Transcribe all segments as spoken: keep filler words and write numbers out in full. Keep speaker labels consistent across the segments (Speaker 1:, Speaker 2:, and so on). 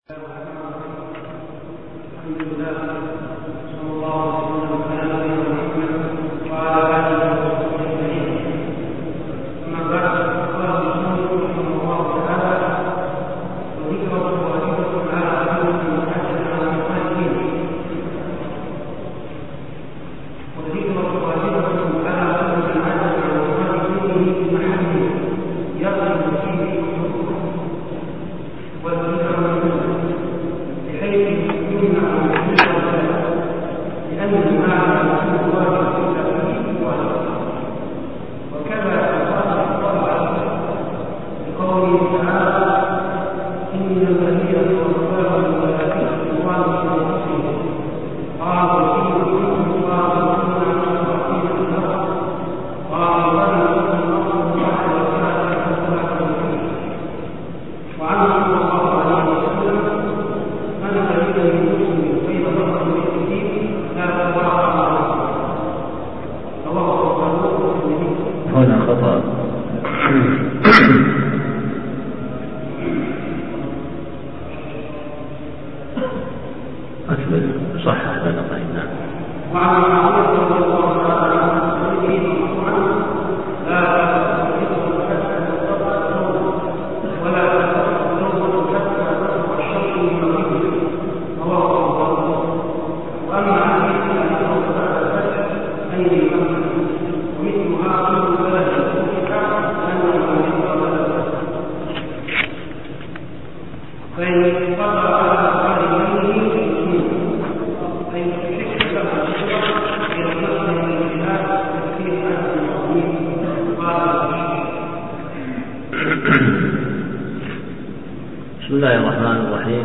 Speaker 1: بسم الله الرحمن الرحيم.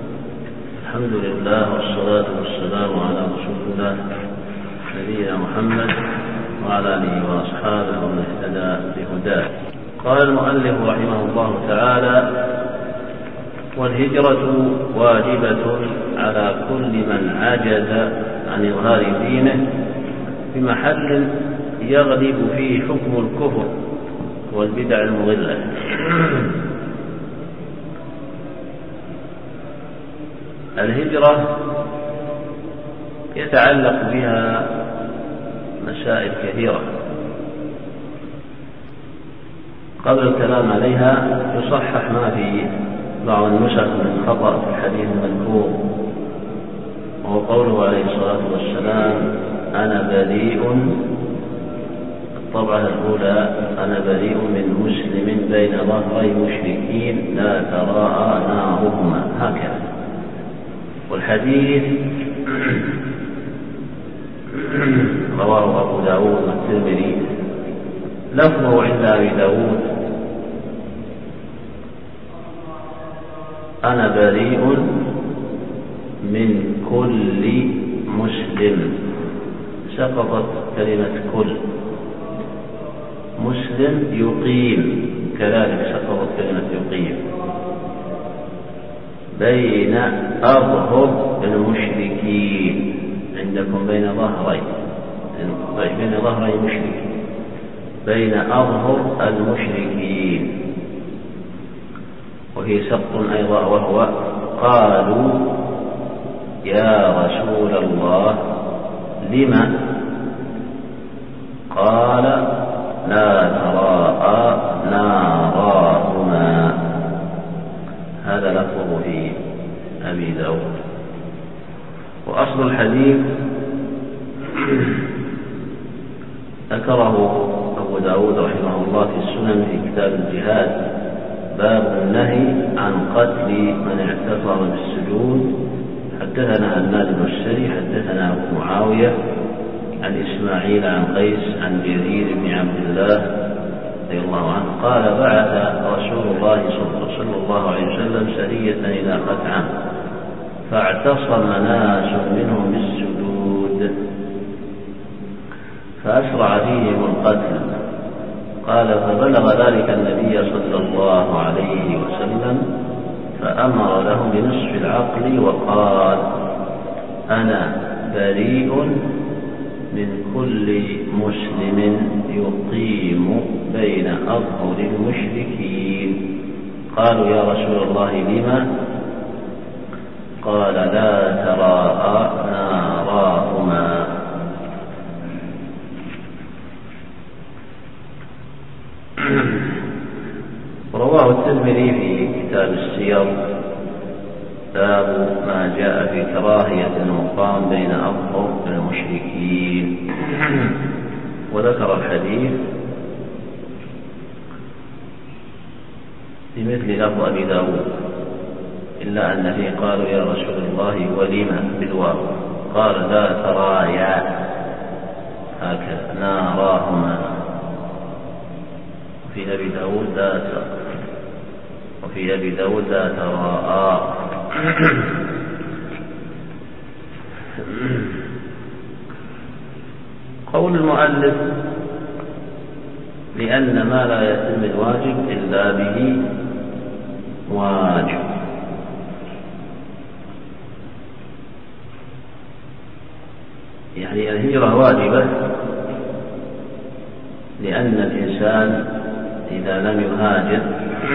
Speaker 1: الحمد لله والصلاة والسلام على رسول الله نبينا محمد وعلى آله وأصحابه ومن اهتدى بهداه. قال المؤلف رحمه الله تعالى: والهجرة واجبة على كل من عجز عن إظهار دينه في محل يغلب فيه حكم الكفر والبدع المضلة. الهجرة يتعلق بها مسائل كثيرة. قبل الكلام عليها يصحح ما في بعض النسخ من خطأ في الحديث المذكور، وهو قوله عليه الصلاة والسلام: أنا بريء، الطبعة الأولى: أنا بريء من مسلم بين ظهري مشركين لا تراءى نارهما، هكذا. والحديث رواه أبو داود والترمذي، لفظه عند أبي داود: أنا بريء من كل مسلم، سقطت كلمة كل. مسلم يقيم، كذلك سقطت كلمة يقيم. بين أظهر المشركين، عندكم بين ظهري، بين ظهري مشركين، بين أظهر المشركين، وهي سقط أيضا، وهو: قالوا يا رسول الله لم؟ قال: لا تراءى ناراهما. هذا لفظه في أبي داود. وأصل الحديث ذكره أبو داود رحمه الله في السنن في كتاب الجهاد، باب النهي عن قتل من اعتصم بالسجود. حدثنا هناد بن السري حدثنا أبو معاوية عن إسماعيل عن قيس عن جرير بن عبد الله رضي الله عنه قال: بعث رسول الله صلى الله عليه وسلم سرية إلى خثعم، فاعتصم ناس منهم بالسجود فأسرع فيهم القتل. قال: فبلغ ذلك النبي صلى الله عليه وسلم فأمر لهم بنصف العقل وقال: أنا بريء من كل مسلم يقيم بين أظهر المشركين. قالوا: يا رسول الله لما؟ قال لا تراءى ناراهما. رواه الترمذي في كتاب السير باب ما جاء في كراهية المقام بين أظهر المشركين، وذكر الحديث بمثل لفظ أبي داود، إلا أن فيه قالوا يا رسول الله ولما بالواو، قال لا ترايا هكذا ناراهما. وفي أبي داود لا ترى، وفي أبي داود لا تراءى. قول المؤلف لأن ما لا يتم الواجب إلا به واجب. يعني الهجرة واجبة لأن الإنسان إذا لم يهاجر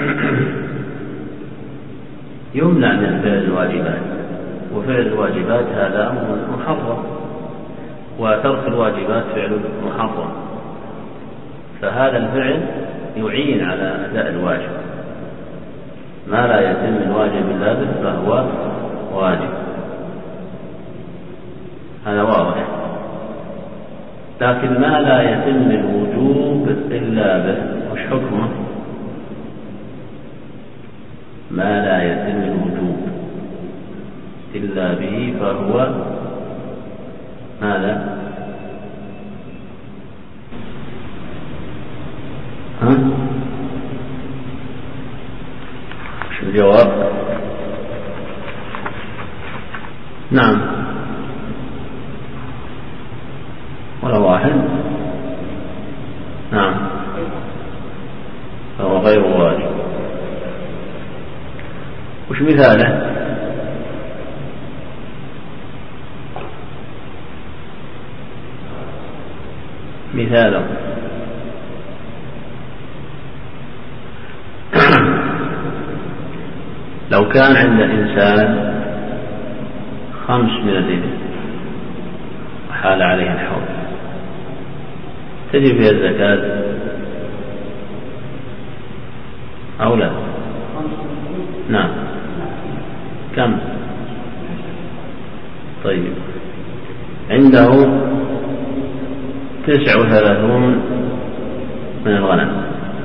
Speaker 1: يمنع من فعل الواجبات، وفعل الواجبات هذا أمر محرم، وترك الواجبات فعل محرم، فهذا الفعل يعين على أداء الواجب. ما لا يتم الواجب إلا به فهو واجب، هذا واضح. لكن ما لا يتم الوجوب إلا به وش حكمه؟ ما لا يتم الوجوب إلا به فهو ماذا؟ ها؟ شو الجواب؟ نعم ولا واحد؟ نعم فهو غير واجب. وش مثاله؟ مثاله لو كان عند الإنسان خمس من الإبل وحال عليه الحول، تجب فيها الزكاة أو لا؟ نعم. كم؟ طيب عنده تسع وثلاثون من الغنم،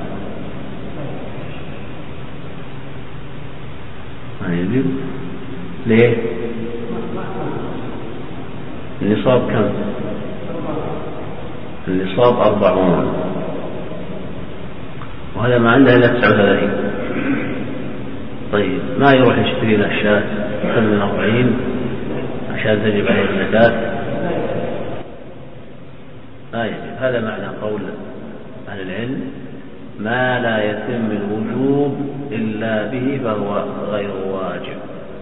Speaker 1: ما يجب. ليه؟ النصاب كم؟ النصاب أربعون، وهذا ما عنده إلا تسعة وثلاثين. طيب ما يروح يشتري له شاة كم من أربعين عشان تجب عليه الزكاة؟ لا يجب. هذا معنى قول أهل العلم ما لا يتم الوجوب إلا به فهو غير واجب.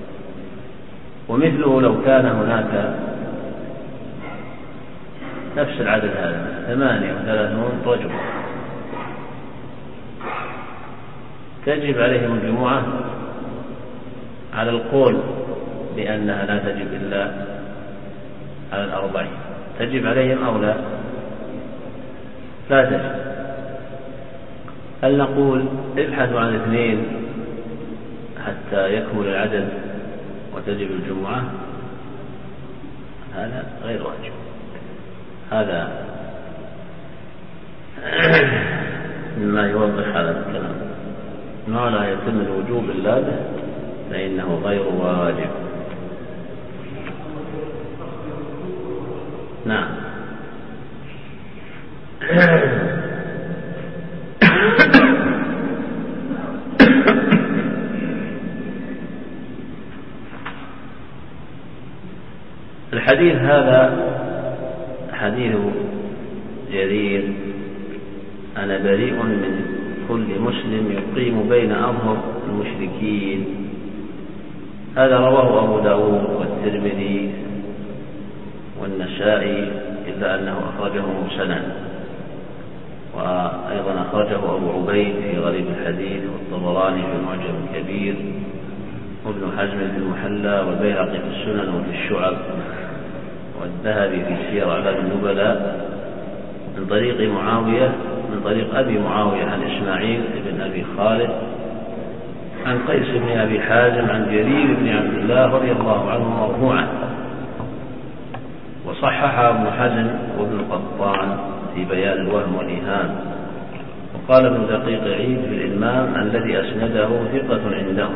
Speaker 1: ومثله لو كان هناك نفس العدد هذا ثمانية وثلاثون رجل تجب عليهم الجمعة على القول بأنها لا تجب إلا على الأربعين، تجب عليهم أو لا؟ لا تجب. هل نقول ابحثوا عن اثنين حتى يكمل العدد وتجب الجمعة؟ هذا غير واجب. هذا مما يوضح هذا الكلام. ما لا يتم الوجوب إلا به فإنه غير واجب. نعم. الحديث هذا حديث جرير أنا بريء من كل مسلم يقيم بين أظهر المشركين. هذا رواه أبو داود والترمذي والنسائي، إلا أنه أخرجه مرسلا، وأيضا أخرجه أبو عبيد في غريب الحديث، والطبراني في المعجم الكبير، وابن حزم في المحلى والبيهقي في السنن وفي الشعب والذهبي في سير أعلام النبلاء من طريق معاوية من طريق أبي معاوية عن إسماعيل بن أبي خالد عن قيس بن أبي حازم عن جرير بن عبد الله رضي الله عنه مرفوعا. وصححها ابن حزم وابن القطان في بيان الوهم والإيهام. وقال ابن دقيق عيد في الإلمام الذي أسنده ثقة عندهم.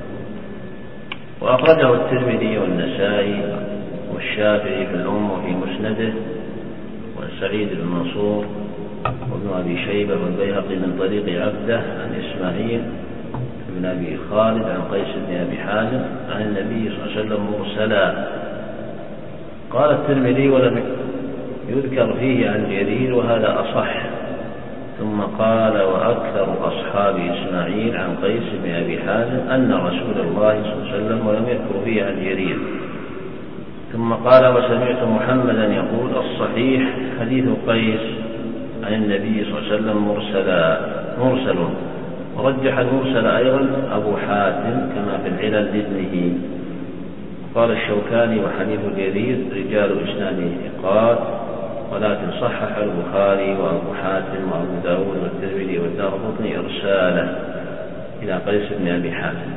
Speaker 1: وأخرجه الترمذي والنسائي والشافعي في الأم وفي مسنده وسعيد بن منصور وابن أبي شيبة والبيهقي من طريق عبده عن إسماعيل بن أبي خالد عن قيس بن أبي حازم عن النبي صلى الله عليه وسلم مرسلا. قال الترمذي ولم يذكر فيه عن جرير وهذا أصح. ثم قال وأكثر أصحاب إسماعيل عن قيس بن أبي حازم أن رسول الله صلى الله عليه وسلم ولم يذكر فيه عن جرير. ثم قال وسمعت محمدا يقول الصحيح حديث قيس عن النبي صلى الله عليه وسلم مرسلا مرسل. ورجح المرسل أيضا أبو حاتم كما في العلل لابنه. قال الشوكاني وحديث جرير رجال إسناده ثقات ولكن صحح البخاري وأبو حاتم وأبو داود والترمذي والدارقطني إرساله إلى قيس بن أبي حاتم.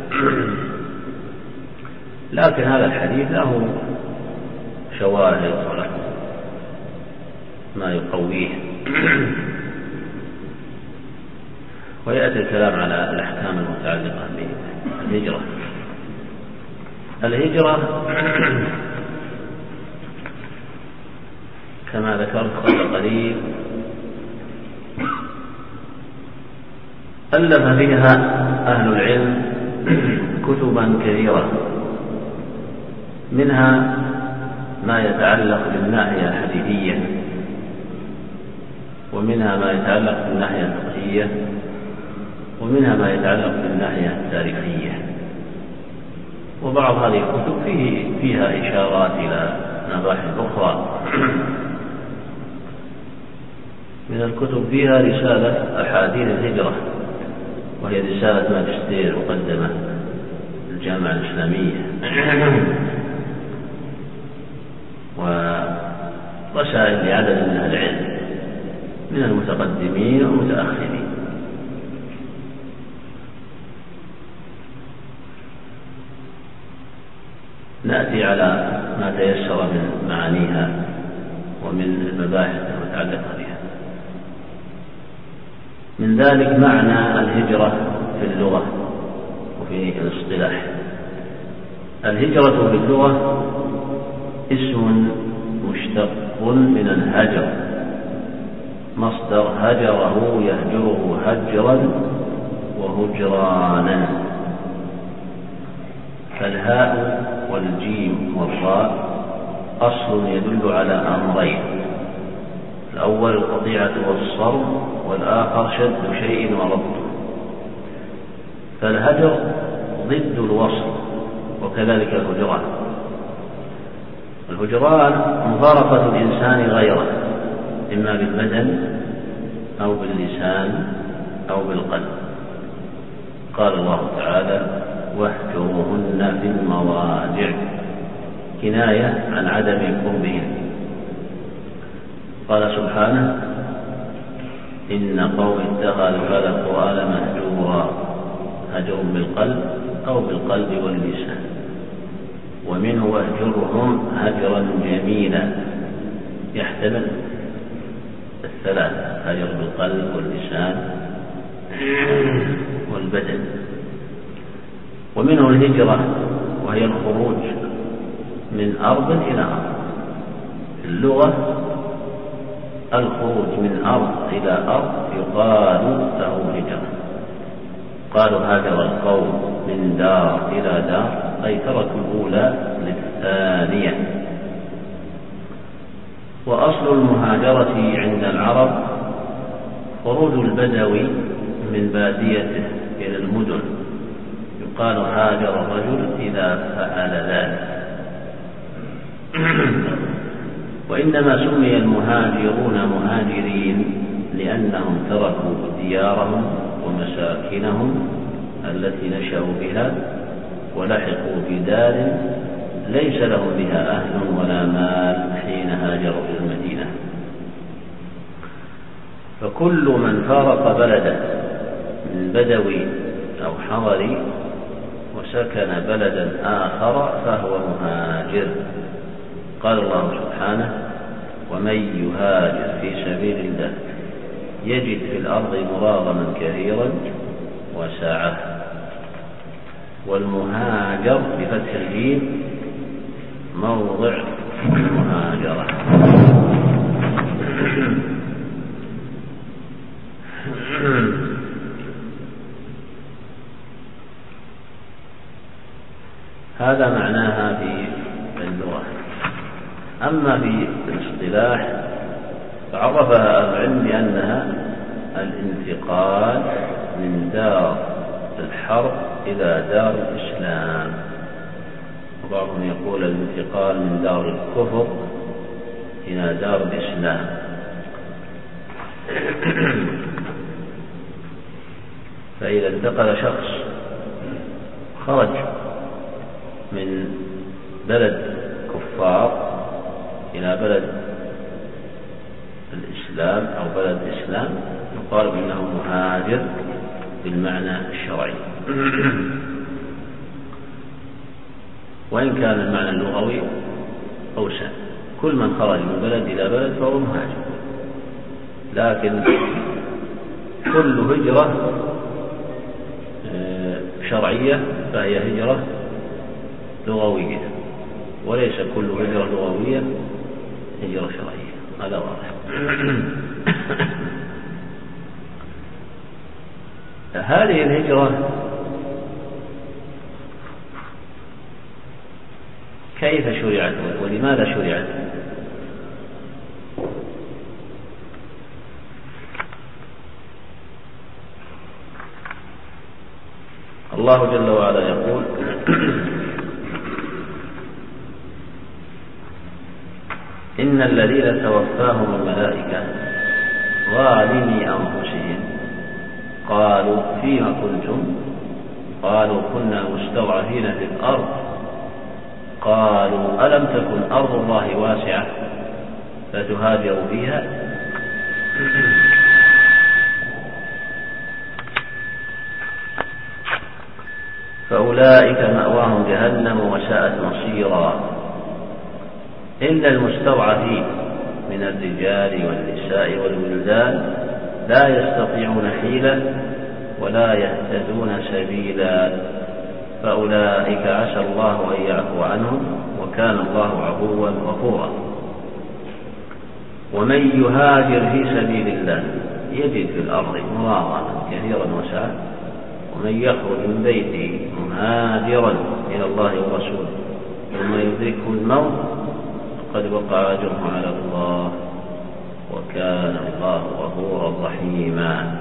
Speaker 1: لكن هذا الحديث له شواهد وله ما يقويه. ويأتي الكلام على الأحكام المتعلقة بالهجرة. الهجرة كما ذكرت قبل قليل ألف فيها أهل العلم كتبا كثيرة، منها ما يتعلق بالناحية الحديثية، ومنها ما يتعلق بالناحية الفقهية، ومنها ما يتعلق بالناحية التاريخية. وبعض هذه الكتب فيه فيها إشارات إلى مباحث أخرى. من الكتب فيها رسالة أحاديث الهجرة، وهي رسالة ماجستير مقدمة الجامعة الإسلامية، ورسائل لعدد من أهل العلم من المتقدمين والمتأخرين. نأتي على ما تيسر من معانيها ومن المباحث المتعلقة بها. من ذلك معنى الهجرة في اللغة وفي الاصطلاح. الهجرة في اللغة اسم مشتق من الهجر، مصدر هجره يهجره هجرا وهجرانا. فالهاء والجيم والراء أصل يدل على أمرين: الأول القطيعة والصرف، والآخر شد شيء وربطه. فالهجر ضد الوصل، وكذلك الهجران. الهجران مفارقة الإنسان غيره، إما بالبدن أو باللسان أو بالقلب. قال الله تعالى واهجروهن في المضاجع، كناية عن عدم قربهن. قال سبحانه إن قوم اتخذوا هذا القرآن مهجورا، هجر بالقلب أو بالقلب واللسان. ومنه واهجرهم هجرا جميلا، يحتمل الثلاث: هجر بالقلب واللسان والبدن. ومنه الهجرة، وهي الخروج من أرض إلى أرض. في اللغة الخروج من أرض إلى أرض يقال له هجرة. قالوا هاجر القوم من دار إلى دار، أي تركوا الأولى للثانية. وأصل المهاجرة عند العرب خروج البدوي من باديته إلى المدن، يقال هاجر الرجل إذا فعل ذلك. وإنما سمي المهاجرون مهاجرين لأنهم تركوا ديارهم ومساكنهم التي نشأوا بها ولحقوا بدار ليس لهم بها أهل ولا مال حين هاجروا إلى المدينة. فكل من فارق بلده من بدوي أو حضري وسكن بلدا آخر فهو مهاجر. قال الله سبحانه: ومن يهاجر في سبيل الله يجد في الأرض مراغما كثيرا وسعة. والمهاجر بفتح الجيم موضع المهاجرة. هذا معناها في اللغة. أما في الاصطلاح فعرفها أهل العلم بأنها الانتقال من دار الحرب إلى دار الإسلام، وبعضهم يقول الانتقال من دار الكفر إلى دار الإسلام. فإذا انتقل شخص خرج من بلد كفار إلى بلد الإسلام أو بلد الإسلام يقال إنه مهاجر بالمعنى الشرعي. وإن كان المعنى اللغوي أوسع، كل من خرج من بلد إلى بلد فهو مهاجر، لكن كل هجرة شرعية فهي هجرة لغوية، وليس كل هجرة لغوية هجرة شرعية. هذا واضح. هذه الهجرة كيف شرعت ولماذا شرعت؟ الله جل وعلا يقول: إن الذين توفاهم الملائكة ظالمي أنفسهم قالوا فيما كنتم؟ قالوا كنا مستضعفين في الأرض قالوا ألم تكن أرض الله واسعة فتهاجروا فيها. فأولئك مأواهم جهنم وساءت مصيرا إلا المستضعفين من الرجال والنساء والولدان لا يستطيعون حيلة ولا يهتدون سبيلا فأولئك عسى الله أن يعفو عنهم وكان الله عفوا غفورا. ومن يهاجر في سبيل الله يجد في الأرض مراغما كثيرا وسعة ومن يخرج من بيته مهاجرا إلى الله ورسوله ثم يدركه الموت فقد وقع أجره على الله وكان الله غفورا رحيما.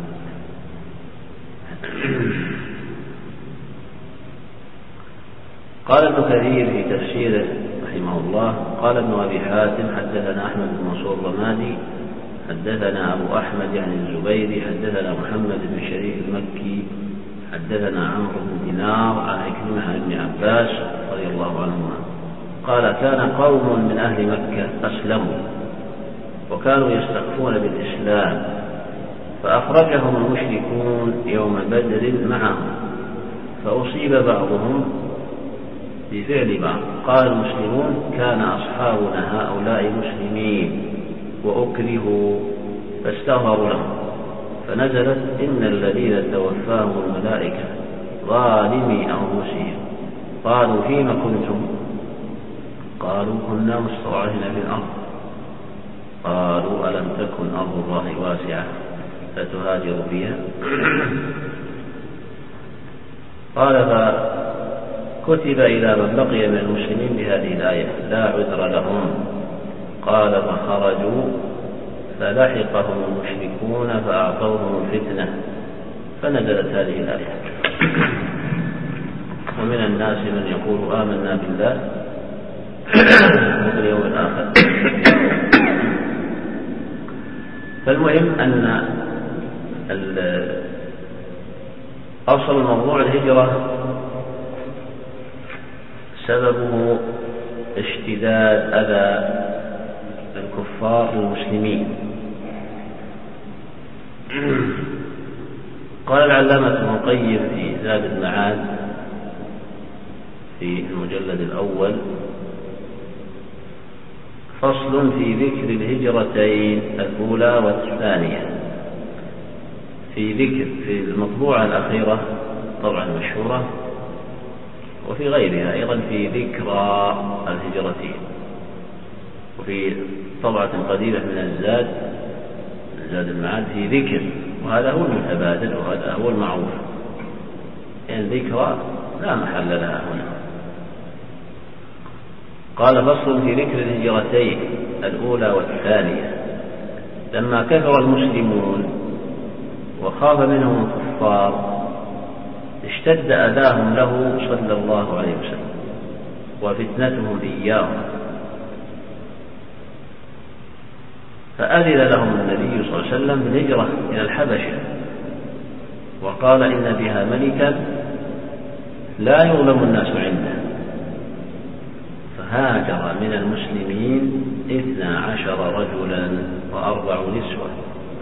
Speaker 1: قال ابن كثير في تفسيره رحمه الله: قال ابن أبي حاتم حدثنا أحمد بن منصور الرمادي حدثنا أبو أحمد يعني الزبيري حدثنا محمد بن شريف المكي حدثنا عمرو بن دينار عن عكرمة عن ابن عباس رضي الله عنهما قال: كان قوم من أهل مكة أسلموا وكانوا يستخفون بالإسلام فأخرجهم المشركون يوم بدر معهم فأصيب بعضهم بفعل بعض. قال المسلمون: كان أصحابنا هؤلاء مسلمين وأكرهوا فاستغفروا لهم فنزلت: إن الذين توفاهم الملائكة ظالمي أنفسهم قالوا فيما كنتم؟ قالوا كنا مستضعفين في الأرض قالوا ألم تكن أرض الله واسعة فتهاجروا فيها. قال: فكتب إلى من بقي من المسلمين بهذه الآية لا عذر لهم. قال: فخرجوا فلحقهم المشركون فأعطوهم الفتنة فنزلت هذه الآية. ومن الناس من يقول آمنا بالله وباليوم الآخر. فالمهم أن أصل موضوع الهجرة سببه اشتداد أذى الكفار للمسلمين. قال العلامة ابن القيم في زاد المعاد في المجلد الأول: فصل في ذكر الهجرتين الأولى والثانية. في ذكر في المطبوعة الأخيرة طبعا مشهورة، وفي غيرها أيضا في ذكرى الهجرتين، وفي طبعة قديمة من الزاد زاد المعاد في ذكر، وهذا هو المتبادل وهذا هو المعروف، يعني ذكرى لا محل لها هنا. قال: فصل في ذكر الهجرتين الأولى والثانية. لما كثر المسلمون وخاف منهم الكفار اشتد أذاهم له صلى الله عليه وسلم وفتنتهم إياهم، فأذن لهم النبي صلى الله عليه وسلم بالهجرة إلى الحبشة، وقال: إن بها ملكا لا يظلم الناس عنده. فهاجر من المسلمين اثنا عشر رجلا وأربع نسوة،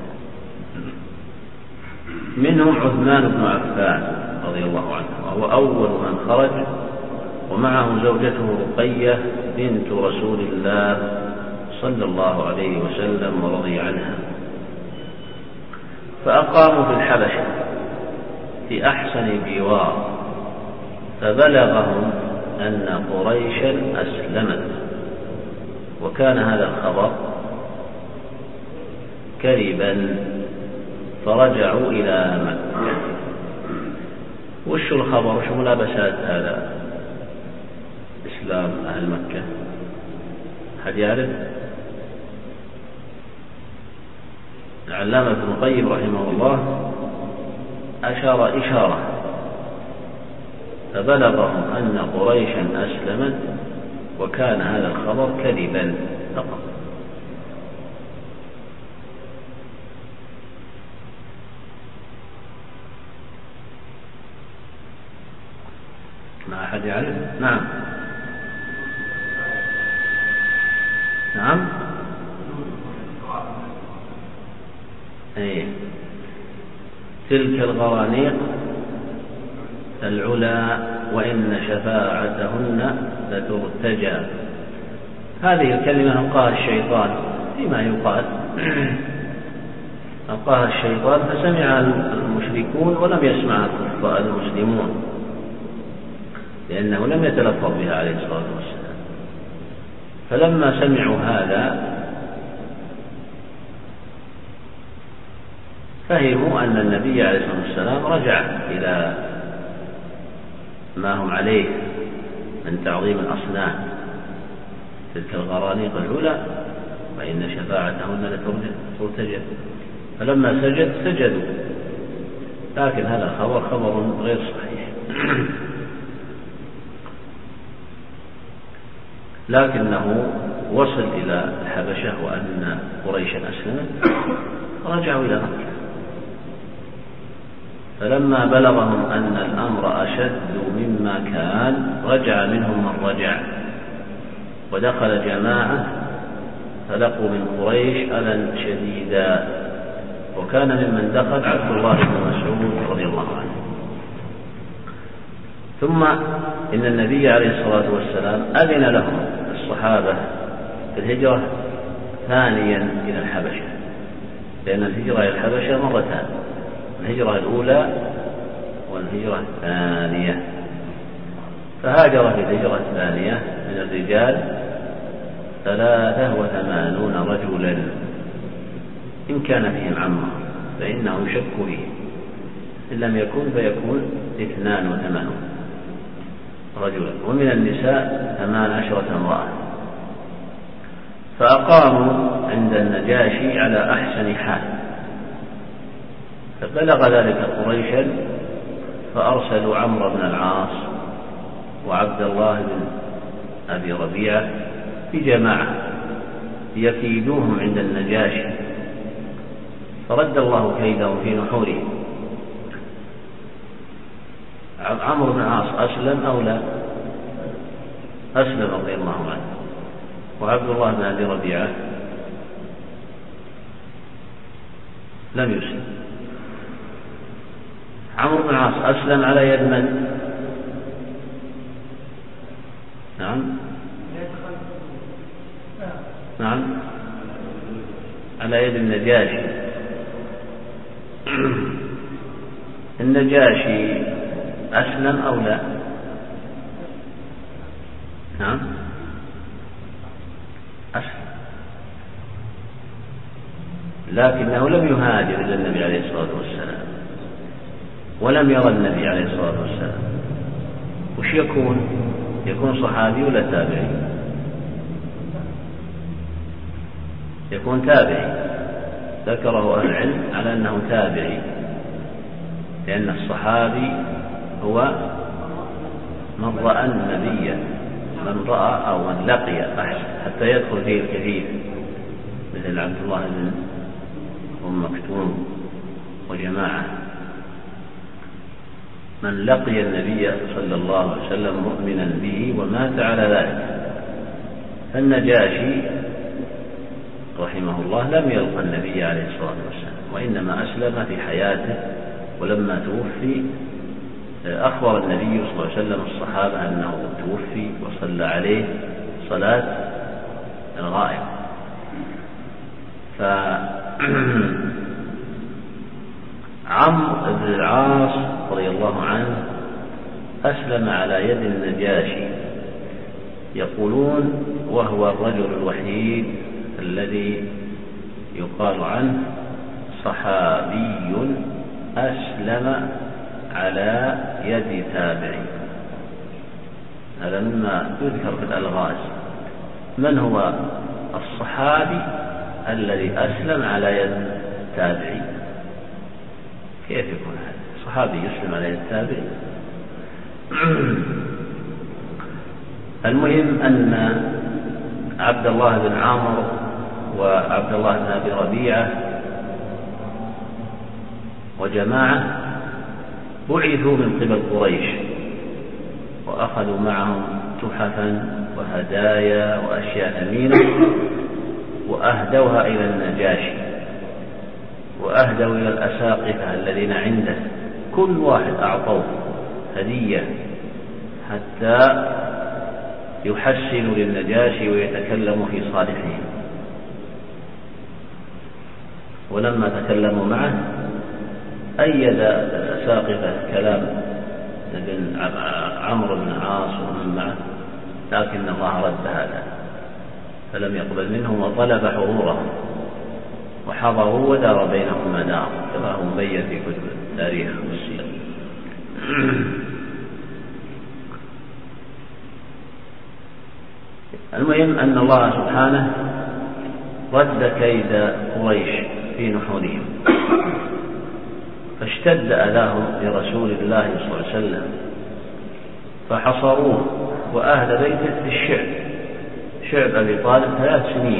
Speaker 1: منهم عثمان بن عفان رضي الله عنه، وهو أول من خرج، ومعه زوجته رقية بنت رسول الله صلى الله عليه وسلم ورضي عنها. فأقاموا في الحبشة في أحسن جوار، فبلغهم أن قريشا أسلمت، وكان هذا الخبر كذبا، فرجعوا إلى مكة. وش الخبر؟ وش ملابسات هذا إسلام أهل مكة؟ أحد يعرف؟ العلامة ابن القيم رحمه الله أشار إشارة: فبلغهم أن قريشا أسلمت، وكان هذا الخبر كذبا فقط. ما أحد يعرف؟ نعم نعم أيه. تلك الغرانيق العلا وإن شفاعتهن لترتجى. هذه الكلمة ألقاها الشيطان فيما يقال ألقاها الشيطان فسمعها المشركون ولم يسمعها المسلمون، لأنه لم يتلفظ بها عليه الصلاة والسلام. فلما سمعوا هذا فهموا أن النبي عليه الصلاة والسلام رجع إلى ما هم عليه من تعظيم الأصنام، تلك الغرانيق العلا وإن شفاعتهن لترتجى. فلما سجد سجدوا، لكن هذا خبر خبر غير صحيح. لكنه وصل إلى الحبشة وأن قريشا أسلمت، رجعوا إلى مكة. فلما بلغهم أن الأمر أشد مما كان رجع منهم من رجع، ودخل جماعة فلقوا من قريش أذى شديدا، وكان ممن دخل عبد الله بن مسعود رضي الله عنه. ثم إن النبي عليه الصلاة والسلام أذن لهم الصحابة في الهجرة ثانيا إلى الحبشة، لأن الهجرة إلى الحبشة مرتان: الهجرة الأولى والهجرة الثانية. فهاجر في الهجرة الثانية من الرجال ثلاثة وثمانون رجلا، إن كان فيهم عمر فإنه يشك به، إن لم يكن فيكون اثنان وثمانون رجلا، ومن النساء ثمان عشرة امرأة. فأقاموا عند النجاشي على أحسن حال، فبلغ ذلك قريشا فأرسلوا عمرو بن العاص وعبد الله بن أبي ربيعة في جماعة يكيدوهم عند النجاشي، فرد الله كيدهم في نحوره. عمرو بن العاص أسلم أو لا؟ أسلم رضي الله عنه. وعبد الله بن أبي ربيعة لم يسلم. عمرو بن العاص أسلم على يد من؟ نعم نعم على يد النجاشي. النجاشي أسلم أو لا؟ نعم أسلم، لكنه لم يهاجر إلى النبي عليه الصلاة والسلام ولم يرى النبي عليه الصلاة والسلام. وش يكون؟ يكون صحابي ولا تابعي؟ يكون تابعي، ذكره أهل العلم على أنه تابعي، لأن الصحابي هو من رأى النبي، من رأى أو من لقي أحسن، حتى يدخل فيه الكثير مثل عبد الله بن أم مكتوم وجماعة، من لقي النبي صلى الله عليه وسلم مؤمنا به ومات على ذلك. فالنجاشي رحمه الله لم يلقى النبي عليه الصلاة والسلام، وإنما أسلم في حياته، ولما توفي أخبر النبي صلى الله عليه وسلم الصحابة أنه توفي وصلى عليه صلاة الغائب. فعمرو بن العاص رضي الله عنه أسلم على يد النجاشي، يقولون وهو الرجل الوحيد الذي يقال عنه صحابي أسلم على يد تابعي. هذا مما يذكر في الألغاز. من هو الصحابي الذي أسلم على يد تابعي؟ كيف يكون هذا؟ صحابي يسلم على يد تابعي؟ المهم أن عبد الله بن عمرو وعبد الله بن أبي ربيعة وجماعة بعثوا من قبل قريش، وأخذوا معهم تحفا وهدايا وأشياء ثمينة، وأهدوها إلى النجاشي، وأهدوا إلى الأساقفة الذين عنده، كل واحد أعطوه هدية حتى يحسنوا للنجاشي ويتكلموا في صالحه. ولما تكلموا معه أيد الأساقفة كلام ابن عمرو بن العاص ومن معه، لكن الله رد هذا فلم يقبل منهم وطلب حضورهم، وحضروا ودار بينهم ما دار، كما هو مبين في كتب التاريخ والسير. المهم أن الله سبحانه رد كيد قريش في نحورهم، فاشتد أذاهم لرسول الله صلى الله عليه وسلم، فحصروه وأهل بيته في الشعب، شعب أبي طالب ثلاث سنين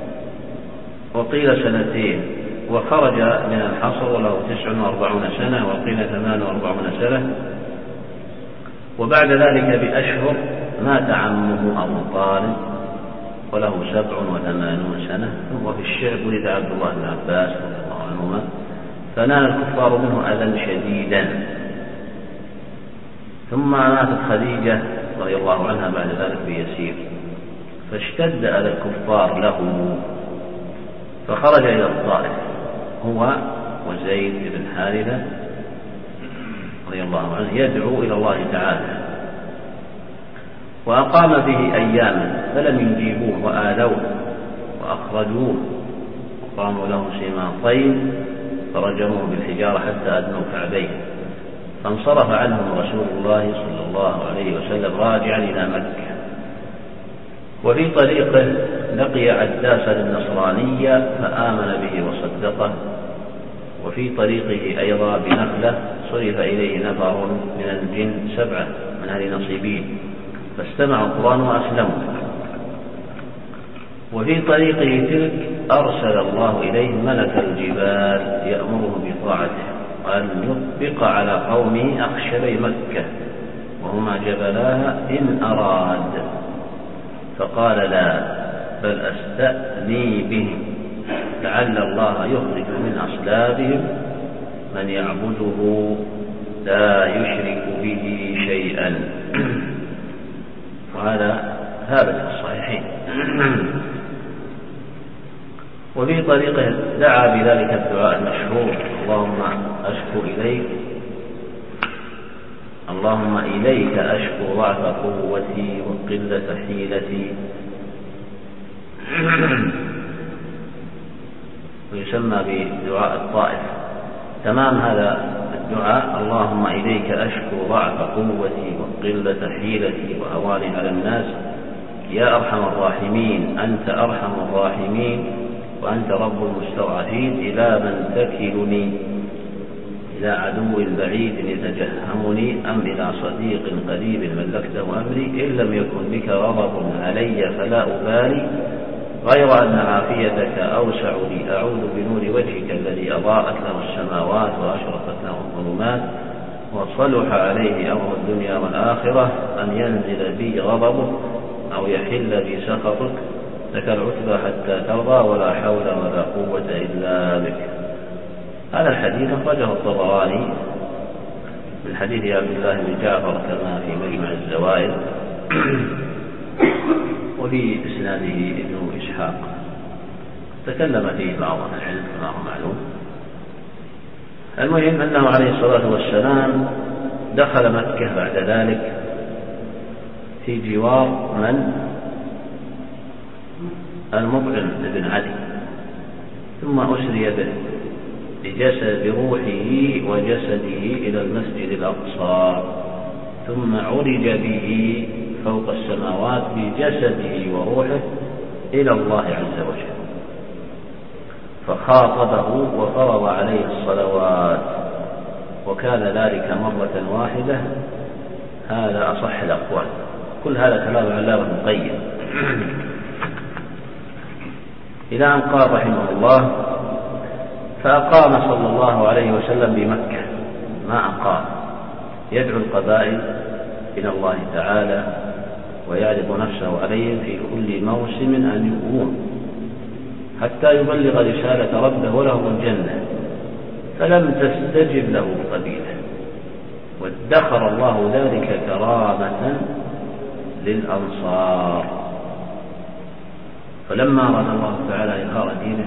Speaker 1: وقيل سنتين، وخرج من الحصر وله تسع وأربعون سنة وقيل ثمان وأربعون سنة. وبعد ذلك بأشهر مات عمه أبو طالب وله سبع وثمانون سنة، وفي الشعب ولد عبد الله بن عباس رضي الله عنهما، فنال الكفار منه أذى شديدا. ثم ماتت خديجة رضي الله عنها بعد ذلك بيسير، فاشتد أذى الكفار له، فخرج إلى الطائف هو وزيد بن حارثة رضي الله عنه يدعو إلى الله تعالى، وأقام به أياما فلم يجيبوه وآذوه وأخرجوه وقاموا له سماطين فرجموه بالحجارة حتى أدنوا كعبيه، فانصرف عنهم رسول الله صلى الله عليه وسلم راجعا إلى مكة. وفي طريقه لقي عداسا النصرانية فآمن به وصدقه. وفي طريقه أيضا بنخلة صرف إليه نفر من الجن سبعة من أهل نصيبين فاستمعوا القرآن وأسلموا. وفي طريقه تلك أرسل الله إليه ملك الجبال يأمره بطاعته، قال يطبق على قومه أخشبي مكة وهما جبلاها إن أراد، فقال لا، بل أستأني بهم لعل الله يخرج من أصلابهم من يعبده لا يشرك به شيئا. وهذا ثابت في الصحيحين. وفي طريقه دعا بذلك الدعاء المشهور: اللهم أشكو إليك اللهم إليك أشكو ضعف قوتي وقلة حيلتي. ويسمى بدعاء الطائف. تمام هذا الدعاء: اللهم إليك أشكو ضعف قوتي وقلة حيلتي وهواني على الناس يا أرحم الراحمين، أنت أرحم الراحمين وأنت رب المستضعفين، إلى من تكلني؟ إلى عدو بعيد يتجهمني أم إلى صديق قريب ملكته أمري؟ إن لم يكن بك غضب علي فلا أبالي، غير أن عافيتك أوسع لي، أعوذ بنور وجهك الذي أضاءت له السماوات وأشرقت له الظلمات وصلح عليه أمر الدنيا والآخرة، أن ينزل بي غضبك أو يحل بي سخطك، لك العتبى حتى ترضى ولا حول ولا قوة إلا بك. هذا الحديث أخرجه الطبراني من حديث عبد الله بن جعفر كما في مجمع الزوائد، وفي إسناده ابن إسحاق. تكلم فيه بعض العلم كما هو معلوم. المهم أنه عليه الصلاة والسلام دخل مكة بعد ذلك في جوار من؟ المطعم بن عدي، ثم أسري به بجسد بروحه وجسده إلى المسجد الأقصى، ثم عرج به فوق السماوات بجسده وروحه إلى الله عز وجل، فخاطبه وفرض عليه الصلوات، وكان ذلك مرة واحدة. هذا أصح الأقوال. كل هذا كلام علامة ابن القيم إلى أن قال رحمه الله: فأقام صلى الله عليه وسلم بمكة، ما أقام، يدعو القبائل إلى الله تعالى ويعرض نفسه عليهم في كل موسم أن يؤمون حتى يبلغ رسالة ربه ولهم الجنة، فلم تستجب له قبيلة، وادخر الله ذلك كرامة للأنصار. فلما أراد الله تعالى إظهار دينه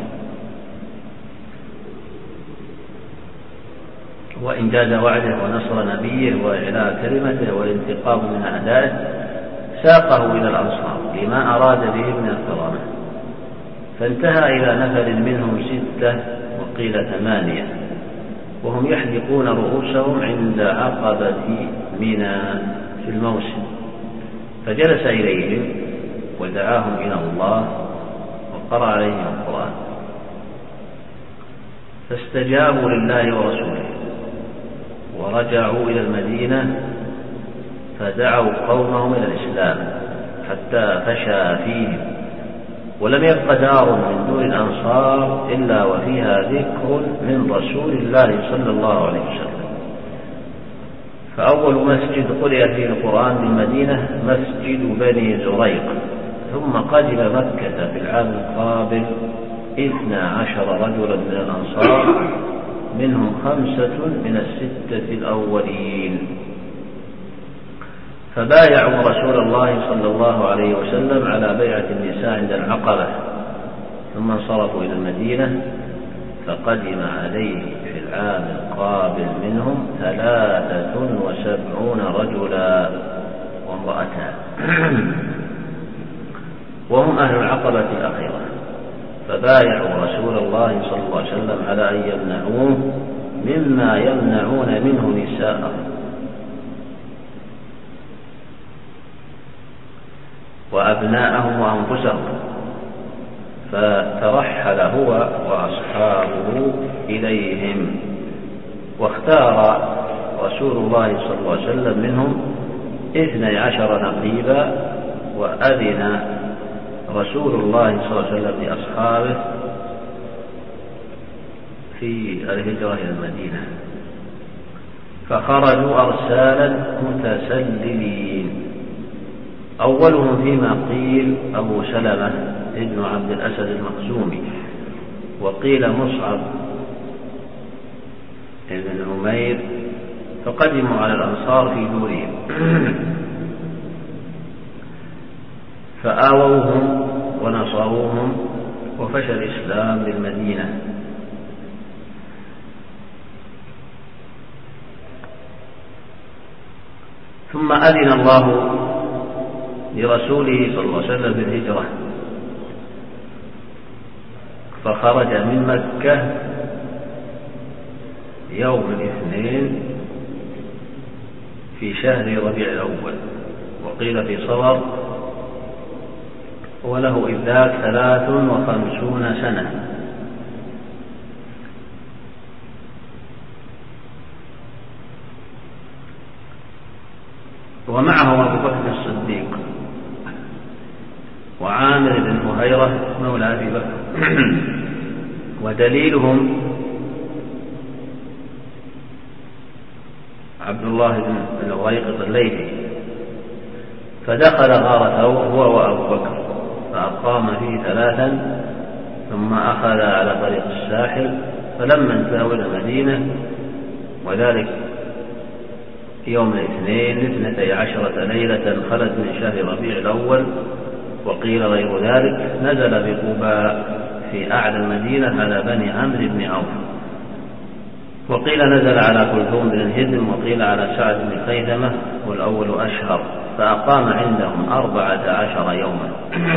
Speaker 1: وإنجاز وعده ونصر نبيه وإعلاء كلمته والانتقام من أعدائه، ساقه إلى الأنصار لما أراد به من الكرامة، فانتهى إلى نفر منهم ستة وقيل ثمانية، وهم يحلقون رؤوسهم عند عقبة منى في الموسم، فجلس إليهم ودعاهم إلى الله وقرأ عليهم القرآن، فاستجابوا لله ورسوله ورجعوا إلى المدينة، فدعوا قومهم إلى الإسلام حتى فشى فيهم، ولم يبق دار من دور الأنصار إلا وفيها ذكر من رسول الله صلى الله عليه وسلم. فأول مسجد قرئ فيه القرآن بالمدينة مسجد بني زريق، ثم قدم مكة في العام القابل اثنا عشر رجلا من الأنصار، منهم خمسة من الستة الأولين، فبايعوا رسول الله صلى الله عليه وسلم على بيعة النساء عند العقبة، ثم انصرفوا إلى المدينة، فقدم عليه في العام القابل منهم ثلاثة وسبعون رجلا وامرأتان وهم أهل العقبة الأخيرة، فبايعوا رسول الله صلى الله عليه وسلم على أن يمنعوه مما يمنعون منه نساءهم، وأبناءهم وأنفسهم، فترحل هو وأصحابه إليهم، واختار رسول الله صلى الله عليه وسلم منهم اثني عشر نقيبا، وأذن رسول الله صلى الله عليه وسلم لأصحابه في الهجرة إلى المدينة، فخرجوا أرسالا متسللين، أولهم فيما قيل أبو سلمة ابن عبد الأسد المخزومي، وقيل مصعب ابن عمير، فقدموا على الأنصار في دورهم فآووهم ونصروهم وفشى الإسلام بالمدينة. ثم أذن الله لرسوله صلى الله عليه وسلم بالهجرة، فخرج من مكة يوم الاثنين في شهر ربيع الأول، وقيل في صفر، وله إذ ذاك ثلاث وخمسون سنة. ومعه أبو بكر الصديق وعامر بن فهيرة مولى أبي بكر. ودليلهم عبد الله بن الغيقط الليثي، فدخل غار ثور هو وأبو بكر فأقام فيه ثلاثا، ثم أخذ على طريق الساحل، فلما انتهوا إلى المدينة وذلك يوم الاثنين اثنتي عشرة ليلة خلت من شهر ربيع الأول، وقيل غير ذلك، نزل بقباء في أعلى المدينة على بني عمرو بن عوف، وقيل نزل على كلثوم بن الهدم، وقيل على سعد بن خيثمة، والأول أشهر، فأقام عندهم أربعة عشر يوما.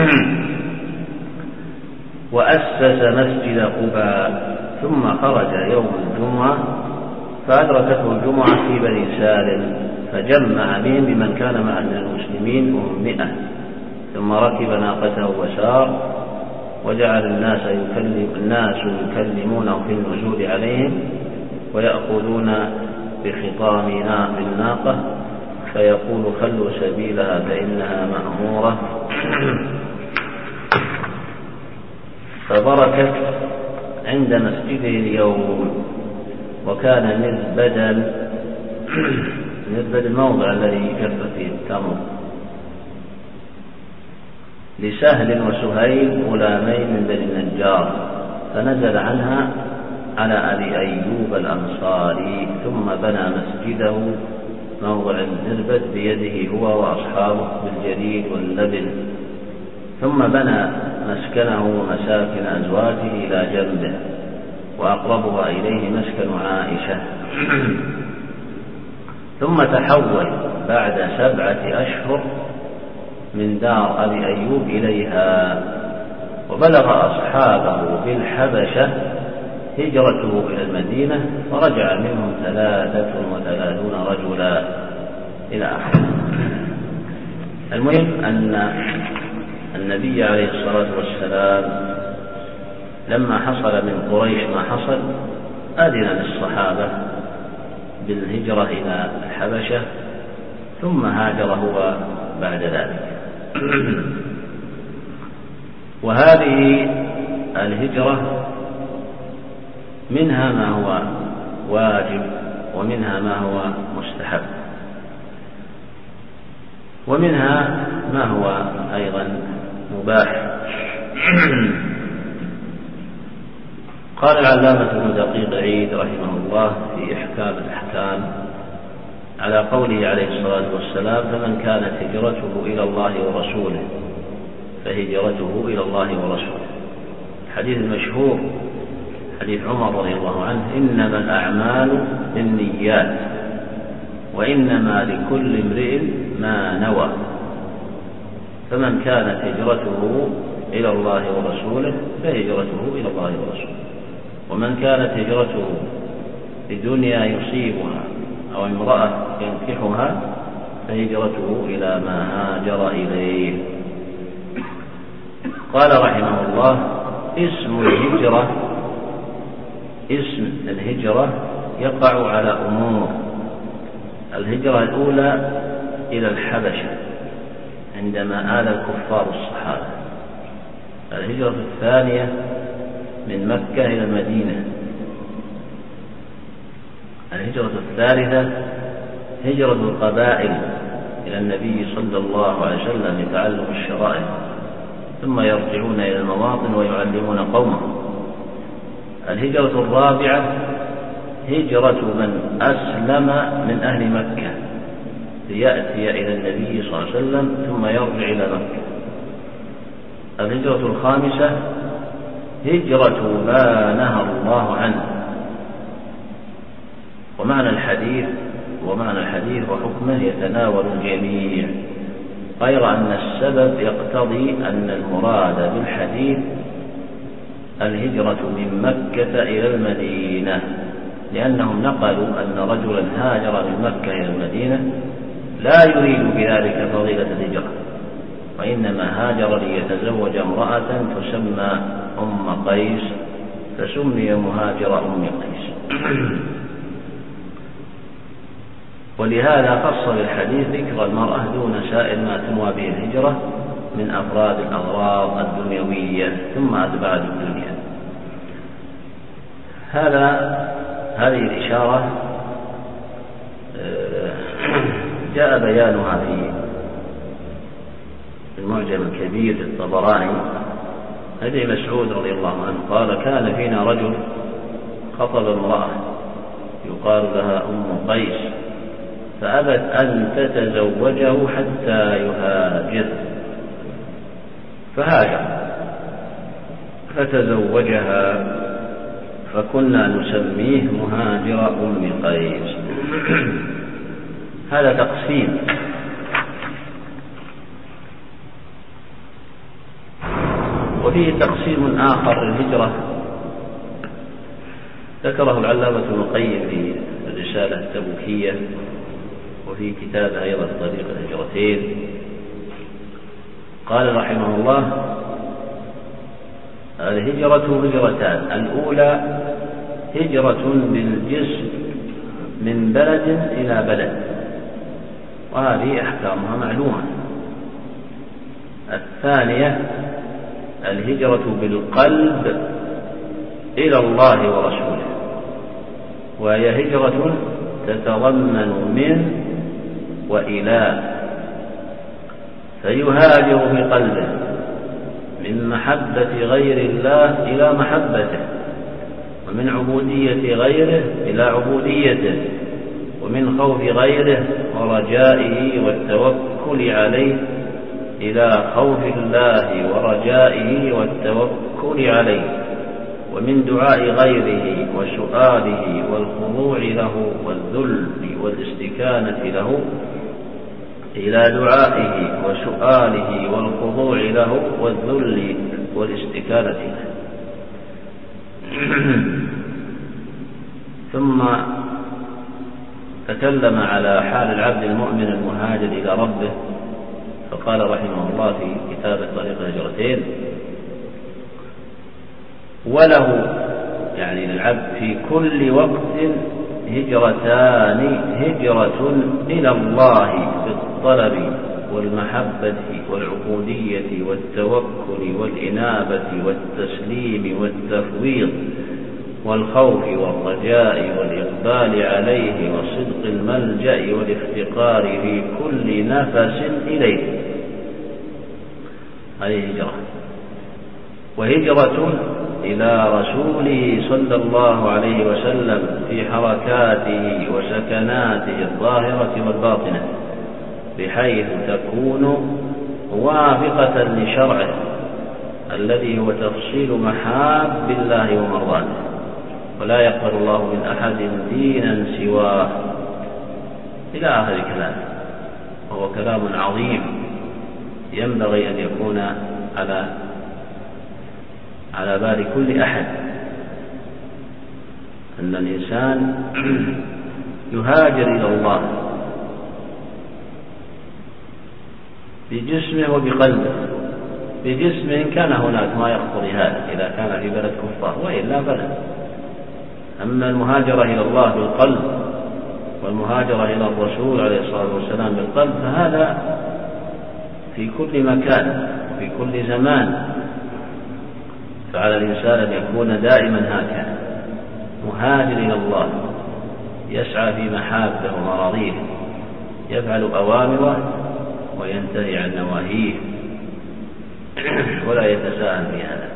Speaker 1: وأسس مسجد قباء، ثم خرج يوم الجمعة فأدركته الجمعة في بني سالم، فجمع بهم بمن كان معه من المسلمين وهم مئة، ثم ركب ناقته وسار، وجعل الناس يكلم الناس يكلمونه في النزول عليهم، ويأخذون بخطام الناقة فيقول خلوا سبيلها فإنها مأمورة، فبركت عند مسجده اليوم، وكان مربدا مربد الموضع الذي جف فيه التمر لسهل وسهيل غلامين من بني النجار، فنزل عنها على أبي أيوب الأنصاري، ثم بنى مسجده موضع المربد بيده هو وأصحابه بالجريد واللبن، ثم بنى مسكنه ومساكن أزواجه إلى جنبه، وأقربها إليه مسكن عائشة. ثم تحول بعد سبعة أشهر من دار أبي أيوب إليها، وبلغ أصحابه بالحبشة هجرته إلى المدينة، فرجع منهم ثلاثة وثلاثون رجلا إلى آخره. المهم أن النبي عليه الصلاة والسلام لما حصل من قريش ما حصل، أذن للصحابة بالهجرة إلى الحبشة، ثم هاجر هو بعد ذلك. وهذه الهجرة منها ما هو واجب، ومنها ما هو مستحب، ومنها ما هو أيضا مباح. قال العلامة ابن دقيق عيد رحمه الله في إحكام الأحكام على قوله عليه الصلاة والسلام: فمن كانت هجرته إلى الله ورسوله فهجرته إلى الله ورسوله. الحديث المشهور حديث عمر رضي الله عنه: إنما الأعمال بالنيات وإنما لكل امرئ ما نوى، فمن كانت هجرته إلى الله ورسوله فهجرته إلى الله ورسوله، ومن كانت هجرته لدنيا يصيبها أو امرأة ينكحها فهجرته إلى ما هاجر إليه. قال رحمه الله: اسم الهجرة اسم الهجرة يقع على أمور. الهجرة الأولى إلى الحبشة عندما آل الكفار الصحابة. الهجرة الثانية من مكة إلى المدينة. الهجرة الثالثة هجرة القبائل إلى النبي صلى الله عليه وسلم لتعلم الشرائع، ثم يرجعون إلى المواطن ويعلمون قومهم. الهجرة الرابعة هجرة من أسلم من أهل مكة ليأتي إلى النبي صلى الله عليه وسلم ثم يرجع إلى مكة. الهجرة الخامسة هجرة ما نهى الله عنه. ومعنى الحديث ومعنى الحديث وحكمه يتناول الجميع، غير أن السبب يقتضي أن المراد بالحديث الهجرة من مكة إلى المدينة، لأنهم نقلوا أن رجلا هاجر من مكة إلى المدينة لا يريد بذلك فضيلة الهجرة، وإنما هاجر ليتزوج امرأة تسمى أم قيس، فسمي مهاجر أم قيس. ولهذا خص بالحديث ذكر المرأة دون سائر ما تنوى به الهجرة من أفراد الأغراض الدنيوية، ثم أتبع الدنيا. هذا هذه الإشارة جاء بيانها في المعجم الكبير للطبراني. ابن مسعود رضي الله عنه قال: كان فينا رجل خطب امرأة يقال لها أم قيس، فأبت أن تتزوجه حتى يهاجر، فهاجر فتزوجها، فكنا نسميه مهاجر أم قيس. هذا تقسيم. وفيه تقسيم آخر للهجرة ذكره العلامة ابن القيم في الرسالة التبوكية، وفي كتاب أيضا طريق الهجرتين. قال رحمه الله: الهجرة هجرتان، الأولى هجرة بالجسم من بلد إلى بلد، وهذه أحكامها معلومة. الثانية الهجرة بالقلب إلى الله ورسوله، وهي هجرة تتضمن من وإلى، فيهاجر بقلبه من محبة غير الله إلى محبته، ومن عبودية غيره إلى عبوديته، ومن خوف غيره ورجائه والتوكل عليه إلى خوف الله ورجائه والتوكل عليه، ومن دعاء غيره وسؤاله والخضوع له والذل والاستكانة له إلى دعائه وسؤاله والخضوع له والذل والاستكانة له. ثم تكلم على حال العبد المؤمن المهاجر إلى ربه، فقال رحمه الله في كتاب طريق الهجرتين: وله يعني للعبد في كل وقت هجرتان، هجرة إلى الله بالطلب والمحبة والعبودية والتوكل والإنابة والتسليم والتفويض والخوف والرجاء والإقبال عليه وصدق الملجأ والافتقار في كل نفس إليه. هذه هجرة. وهجرة إلى رسوله صلى الله عليه وسلم في حركاته وسكناته الظاهرة والباطنة، بحيث تكون موافقة لشرعه الذي هو تفصيل محاب الله ومرضاته، ولا يقبل الله من أحد دينا سواه، إلى آخر كلام. وهو كلام عظيم ينبغي أن يكون على على بال كل أحد، أن الإنسان يهاجر إلى الله بجسمه وبقلبه. بجسمه إن كان هناك ما يقتضي هذا إذا كان في بلد كفار، وإلا بلد. أما المهاجرة إلى الله بالقلب والمهاجرة إلى الرسول عليه الصلاة والسلام بالقلب، فهذا في كل مكان وفي كل زمان. فعلى الإنسان أن يكون دائما هكذا مهاجر إلى الله، يسعى في محابه ومراضيه يفعل أوامره وينتهي عن نواهيه ولا يتساهل في هذا.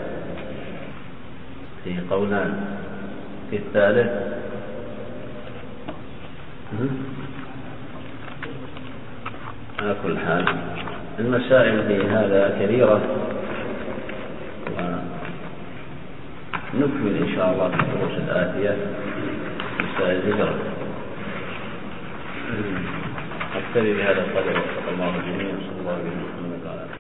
Speaker 1: في قولان. في الثالث على كل حال المسائل في هذا كثيرة، ونكمل إن شاء الله في الدروس الآتية مسائل الهجرة. أكتفي بهذا القدر وصلى الله عليه وسلم.